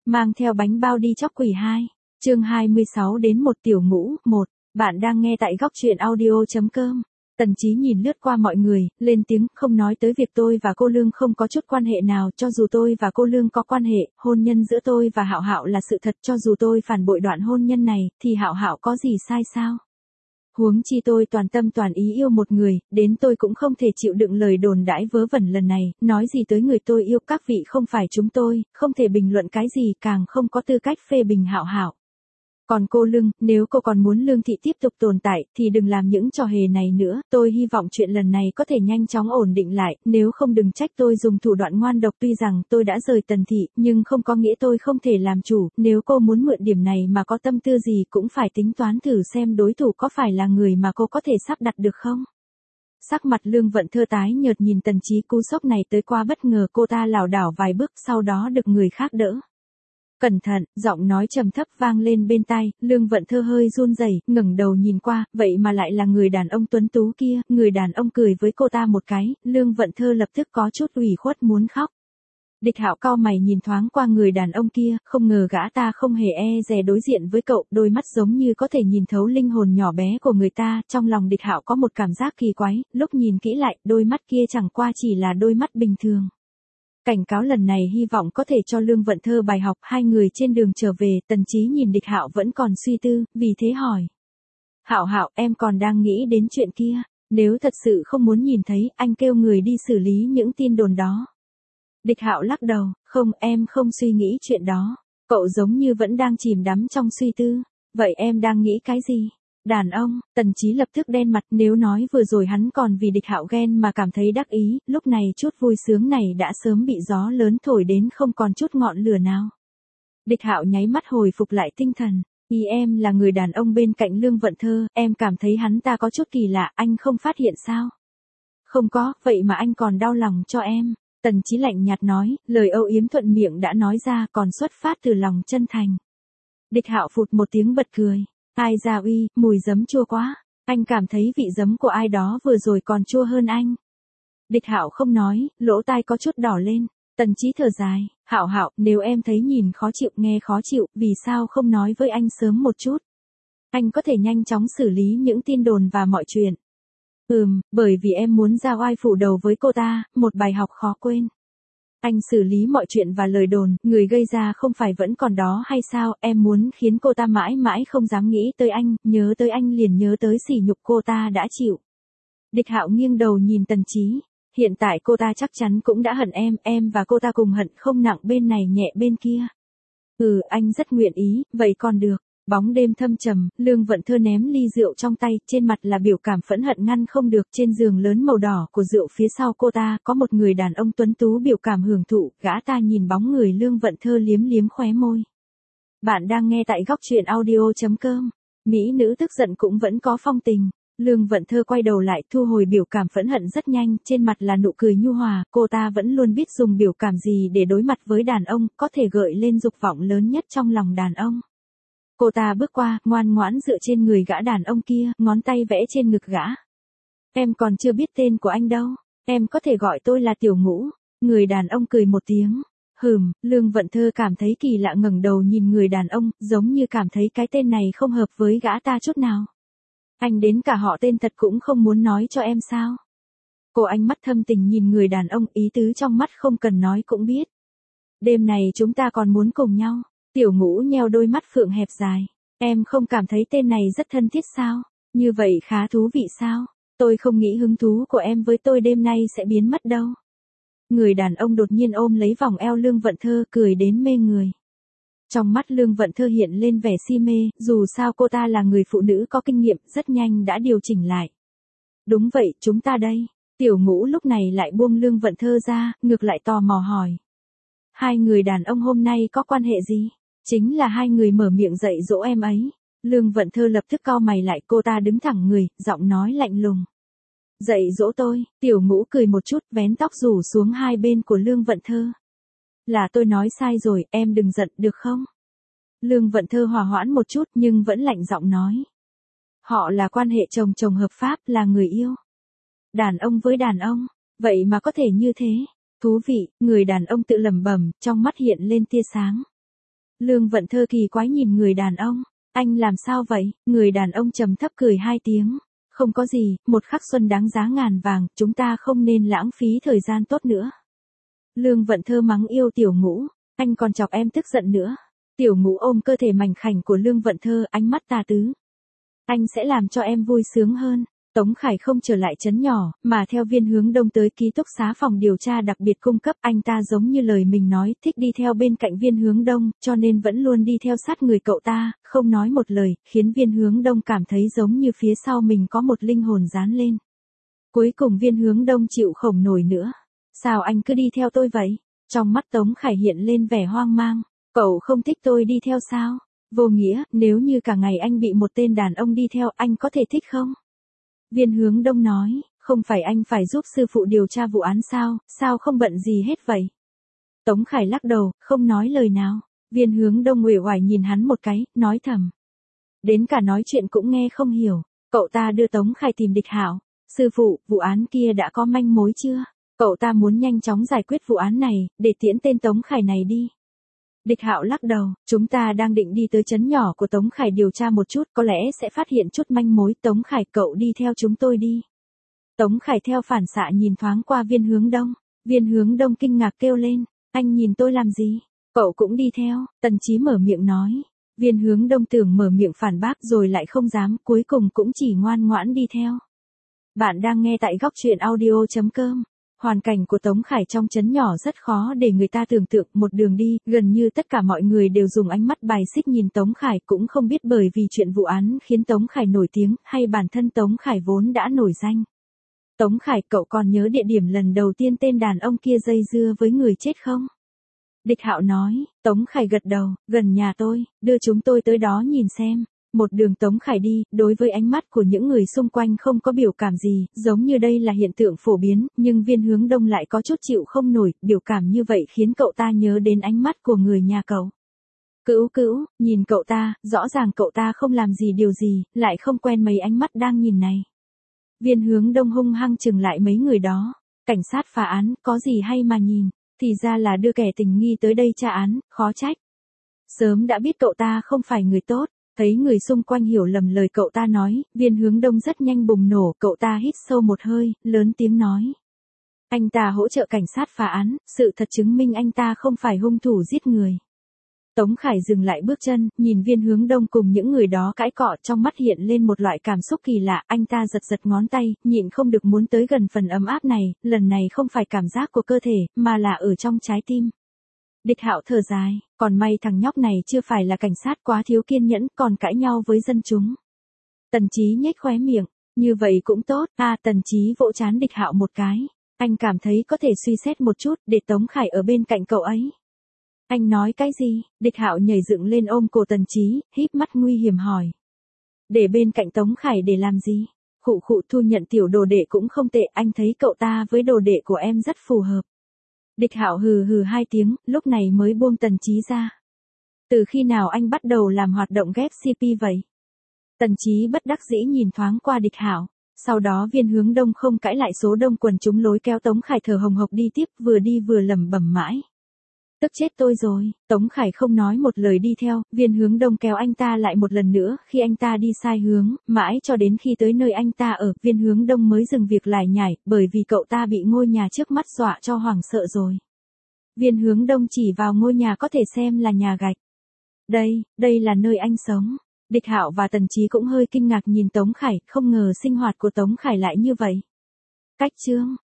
Mang theo bánh bao đi chóc quỷ 2. Chương 26 đến một tiểu ngũ, 1. Bạn đang nghe tại góc truyện audio.com. Tần Chí nhìn lướt qua mọi người, lên tiếng, không nói tới việc tôi và cô Lương không có chút quan hệ nào, cho dù tôi và cô Lương có quan hệ, hôn nhân giữa tôi và Hạo Hạo là sự thật, cho dù tôi phản bội đoạn hôn nhân này, thì Hạo Hạo có gì sai sao? Huống chi tôi toàn tâm toàn ý yêu một người, đến tôi cũng không thể chịu đựng lời đồn đãi vớ vẩn lần này, nói gì tới người tôi yêu, các vị không phải chúng tôi, không thể bình luận cái gì, càng không có tư cách phê bình Hạo Hạo. Còn cô Lương, nếu cô còn muốn Lương Thị tiếp tục tồn tại, thì đừng làm những trò hề này nữa, tôi hy vọng chuyện lần này có thể nhanh chóng ổn định lại, nếu không đừng trách tôi dùng thủ đoạn ngoan độc, tuy rằng tôi đã rời Tần Thị, nhưng không có nghĩa tôi không thể làm chủ, nếu cô muốn mượn điểm này mà có tâm tư gì cũng phải tính toán thử xem đối thủ có phải là người mà cô có thể sắp đặt được không. Sắc mặt Lương Vận Thơ tái nhợt nhìn Tần Chí, cú sốc này tới qua bất ngờ, cô ta lảo đảo vài bước sau đó được người khác đỡ. Cẩn thận, giọng nói trầm thấp vang lên bên tai, Lương Vận Thơ hơi run rẩy, ngẩng đầu nhìn qua, vậy mà lại là người đàn ông tuấn tú kia, người đàn ông cười với cô ta một cái, Lương Vận Thơ lập tức có chút ủy khuất muốn khóc. Địch Hạo cau mày nhìn thoáng qua người đàn ông kia, không ngờ gã ta không hề e dè đối diện với cậu, đôi mắt giống như có thể nhìn thấu linh hồn nhỏ bé của người ta, trong lòng Địch Hạo có một cảm giác kỳ quái, lúc nhìn kỹ lại, đôi mắt kia chẳng qua chỉ là đôi mắt bình thường. Cảnh cáo lần này hy vọng có thể cho Lương Vận Thơ bài học. Hai người trên đường trở về, Tần Chí nhìn Địch Hạo vẫn còn suy tư, vì thế hỏi. Hạo Hạo, em còn đang nghĩ đến chuyện kia, nếu thật sự không muốn nhìn thấy, anh kêu người đi xử lý những tin đồn đó. Địch Hạo lắc đầu, không, em không suy nghĩ chuyện đó. Cậu giống như vẫn đang chìm đắm trong suy tư. Vậy em đang nghĩ cái gì? Đàn ông, Tần Chí lập tức đen mặt, nếu nói vừa rồi hắn còn vì Địch Hạo ghen mà cảm thấy đắc ý, lúc này chút vui sướng này đã sớm bị gió lớn thổi đến không còn chút ngọn lửa nào. Địch Hạo nháy mắt hồi phục lại tinh thần, ý em là người đàn ông bên cạnh Lương Vận Thơ, em cảm thấy hắn ta có chút kỳ lạ, anh không phát hiện sao? Không có, vậy mà anh còn đau lòng cho em. Tần Chí lạnh nhạt nói, lời âu yếm thuận miệng đã nói ra còn xuất phát từ lòng chân thành. Địch Hạo phụt một tiếng bật cười. Ai da uy, mùi giấm chua quá, anh cảm thấy vị giấm của ai đó vừa rồi còn chua hơn anh. Địch Hạo không nói, lỗ tai có chút đỏ lên, Tần Chí thở dài, Hạo Hạo, nếu em thấy nhìn khó chịu, nghe khó chịu, vì sao không nói với anh sớm một chút? Anh có thể nhanh chóng xử lý những tin đồn và mọi chuyện. Bởi vì em muốn ra oai phủ đầu với cô ta, một bài học khó quên. Anh xử lý mọi chuyện và lời đồn, người gây ra không phải vẫn còn đó hay sao, em muốn khiến cô ta mãi mãi không dám nghĩ tới anh, nhớ tới anh liền nhớ tới sỉ nhục cô ta đã chịu. Địch Hạo nghiêng đầu nhìn Tần Chí, hiện tại cô ta chắc chắn cũng đã hận em và cô ta cùng hận, không nặng bên này nhẹ bên kia. Anh rất nguyện ý, vậy còn được. Bóng đêm thâm trầm, Lương Vận Thơ ném ly rượu trong tay, trên mặt là biểu cảm phẫn hận ngăn không được, trên giường lớn màu đỏ của rượu phía sau cô ta, có một người đàn ông tuấn tú biểu cảm hưởng thụ, gã ta nhìn bóng người Lương Vận Thơ liếm liếm khóe môi. Bạn đang nghe tại góc truyện audio.com. Mỹ nữ tức giận cũng vẫn có phong tình. Lương Vận Thơ quay đầu lại, thu hồi biểu cảm phẫn hận rất nhanh, trên mặt là nụ cười nhu hòa, cô ta vẫn luôn biết dùng biểu cảm gì để đối mặt với đàn ông, có thể gợi lên dục vọng lớn nhất trong lòng đàn ông. Cô ta bước qua, ngoan ngoãn dựa trên người gã đàn ông kia, ngón tay vẽ trên ngực gã. Em còn chưa biết tên của anh đâu, em có thể gọi tôi là Tiểu Ngũ. Người đàn ông cười một tiếng. Lương Vận Thơ cảm thấy kỳ lạ, ngẩng đầu nhìn người đàn ông, giống như cảm thấy cái tên này không hợp với gã ta chút nào. Anh đến cả họ tên thật cũng không muốn nói cho em sao? Cô ánh mắt thâm tình nhìn người đàn ông, ý tứ trong mắt không cần nói cũng biết. Đêm này chúng ta còn muốn cùng nhau. Tiểu Ngũ nheo đôi mắt phượng hẹp dài. Em không cảm thấy tên này rất thân thiết sao? Như vậy khá thú vị sao? Tôi không nghĩ hứng thú của em với tôi đêm nay sẽ biến mất đâu. Người đàn ông đột nhiên ôm lấy vòng eo Lương Vận Thơ, cười đến mê người. Trong mắt Lương Vận Thơ hiện lên vẻ si mê, dù sao cô ta là người phụ nữ có kinh nghiệm, rất nhanh đã điều chỉnh lại. Đúng vậy, chúng ta đây. Tiểu Ngũ lúc này lại buông Lương Vận Thơ ra, ngược lại tò mò hỏi. Hai người đàn ông hôm nay có quan hệ gì? Chính là hai người mở miệng dạy dỗ em ấy. Lương Vận Thơ lập tức cau mày lại, cô ta đứng thẳng người, giọng nói lạnh lùng. Dạy dỗ tôi, Tiểu Ngũ cười một chút, vén tóc rủ xuống hai bên của Lương Vận Thơ. Là tôi nói sai rồi, em đừng giận, được không? Lương Vận Thơ hòa hoãn một chút nhưng vẫn lạnh giọng nói. Họ là quan hệ chồng chồng hợp pháp, là người yêu. Đàn ông với đàn ông, vậy mà có thể như thế. Thú vị, người đàn ông tự lẩm bẩm, trong mắt hiện lên tia sáng. Lương Vận Thơ kỳ quái nhìn người đàn ông, anh làm sao vậy? Người đàn ông trầm thấp cười hai tiếng. Không có gì, một khắc xuân đáng giá ngàn vàng, chúng ta không nên lãng phí thời gian tốt nữa. Lương Vận Thơ mắng yêu Tiểu Ngũ, anh còn chọc em tức giận nữa. Tiểu Ngũ ôm cơ thể mảnh khảnh của Lương Vận Thơ, ánh mắt tà tứ. Anh sẽ làm cho em vui sướng hơn. Tống Khải không trở lại trấn nhỏ, mà theo Viên Hướng Đông tới ký túc xá phòng điều tra đặc biệt cung cấp. Anh ta giống như lời mình nói, thích đi theo bên cạnh Viên Hướng Đông, cho nên vẫn luôn đi theo sát người cậu ta, không nói một lời, khiến Viên Hướng Đông cảm thấy giống như phía sau mình có một linh hồn dán lên. Cuối cùng Viên Hướng Đông chịu không nổi nữa. Sao anh cứ đi theo tôi vậy? Trong mắt Tống Khải hiện lên vẻ hoang mang. Cậu không thích tôi đi theo sao? Vô nghĩa, nếu như cả ngày anh bị một tên đàn ông đi theo, anh có thể thích không? Viên Hướng Đông nói, không phải anh phải giúp sư phụ điều tra vụ án sao không bận gì hết vậy? Tống Khải lắc đầu, không nói lời nào. Viên Hướng Đông uể oải nhìn hắn một cái, nói thầm. Đến cả nói chuyện cũng nghe không hiểu. Cậu ta đưa Tống Khải tìm Địch Hạo. Sư phụ, vụ án kia đã có manh mối chưa? Cậu ta muốn nhanh chóng giải quyết vụ án này, để tiễn tên Tống Khải này đi. Địch Hạo lắc đầu, chúng ta đang định đi tới trấn nhỏ của Tống Khải điều tra một chút, có lẽ sẽ phát hiện chút manh mối. Tống Khải, cậu đi theo chúng tôi đi. Tống Khải theo phản xạ nhìn thoáng qua Viên Hướng Đông. Viên Hướng Đông kinh ngạc kêu lên, anh nhìn tôi làm gì? Cậu cũng đi theo. Tần Chí mở miệng nói. Viên Hướng Đông tưởng mở miệng phản bác rồi lại không dám, cuối cùng cũng chỉ ngoan ngoãn đi theo. Bạn đang nghe tại góc truyện audio.com. Hoàn cảnh của Tống Khải trong trấn nhỏ rất khó để người ta tưởng tượng. Một đường đi, gần như tất cả mọi người đều dùng ánh mắt bài xích nhìn Tống Khải, cũng không biết bởi vì chuyện vụ án khiến Tống Khải nổi tiếng, hay bản thân Tống Khải vốn đã nổi danh. Tống Khải, cậu còn nhớ địa điểm lần đầu tiên tên đàn ông kia dây dưa với người chết không? Địch Hạo nói. Tống Khải gật đầu, gần nhà tôi, đưa chúng tôi tới đó nhìn xem. Một đường Tống Khải đi, đối với ánh mắt của những người xung quanh không có biểu cảm gì, giống như đây là hiện tượng phổ biến, nhưng Viên Hướng Đông lại có chút chịu không nổi, biểu cảm như vậy khiến cậu ta nhớ đến ánh mắt của người nhà cậu. Cữu, nhìn cậu ta, rõ ràng cậu ta không làm gì điều gì, lại không quen mấy ánh mắt đang nhìn này. Viên Hướng Đông hung hăng chừng lại mấy người đó. Cảnh sát phá án, có gì hay mà nhìn, thì ra là đưa kẻ tình nghi tới đây tra án, khó trách. Sớm đã biết cậu ta không phải người tốt. Thấy người xung quanh hiểu lầm lời cậu ta nói, Viên Hướng Đông rất nhanh bùng nổ, cậu ta hít sâu một hơi, lớn tiếng nói. Anh ta hỗ trợ cảnh sát phá án, sự thật chứng minh anh ta không phải hung thủ giết người. Tống Khải dừng lại bước chân, nhìn Viên Hướng Đông cùng những người đó cãi cọ, trong mắt hiện lên một loại cảm xúc kỳ lạ, anh ta giật ngón tay, nhịn không được muốn tới gần phần ấm áp này, lần này không phải cảm giác của cơ thể, mà là ở trong trái tim. Địch Hạo thở dài, còn may thằng nhóc này chưa phải là cảnh sát quá thiếu kiên nhẫn, còn cãi nhau với dân chúng. Tần Chí nhếch khóe miệng, như vậy cũng tốt. Tần Chí vỗ trán Địch Hạo một cái, anh cảm thấy có thể suy xét một chút, để Tống Khải ở bên cạnh cậu ấy. Anh nói cái gì? Địch Hạo nhảy dựng lên ôm cổ Tần Chí, híp mắt nguy hiểm hỏi. Để bên cạnh Tống Khải để làm gì? Khụ thu nhận tiểu đồ đệ cũng không tệ, anh thấy cậu ta với đồ đệ của em rất phù hợp. Địch Hạo hừ hai tiếng, lúc này mới buông Tần Chí ra. Từ khi nào anh bắt đầu làm hoạt động ghép CP vậy? Tần Chí bất đắc dĩ nhìn thoáng qua Địch Hạo. Sau đó Viên Hướng Đông không cãi lại, số đông quần chúng lối kéo Tống Khải thở hồng hộc đi tiếp, vừa đi vừa lẩm bẩm mãi. Tức chết tôi rồi. Tống Khải không nói một lời đi theo, Viên Hướng Đông kéo anh ta lại một lần nữa, khi anh ta đi sai hướng, mãi cho đến khi tới nơi anh ta ở, Viên Hướng Đông mới dừng việc lải nhải, bởi vì cậu ta bị ngôi nhà trước mắt dọa cho hoảng sợ rồi. Viên Hướng Đông chỉ vào ngôi nhà có thể xem là nhà gạch. Đây là nơi anh sống. Địch Hạo và Tần Chí cũng hơi kinh ngạc nhìn Tống Khải, không ngờ sinh hoạt của Tống Khải lại như vậy. Cách chương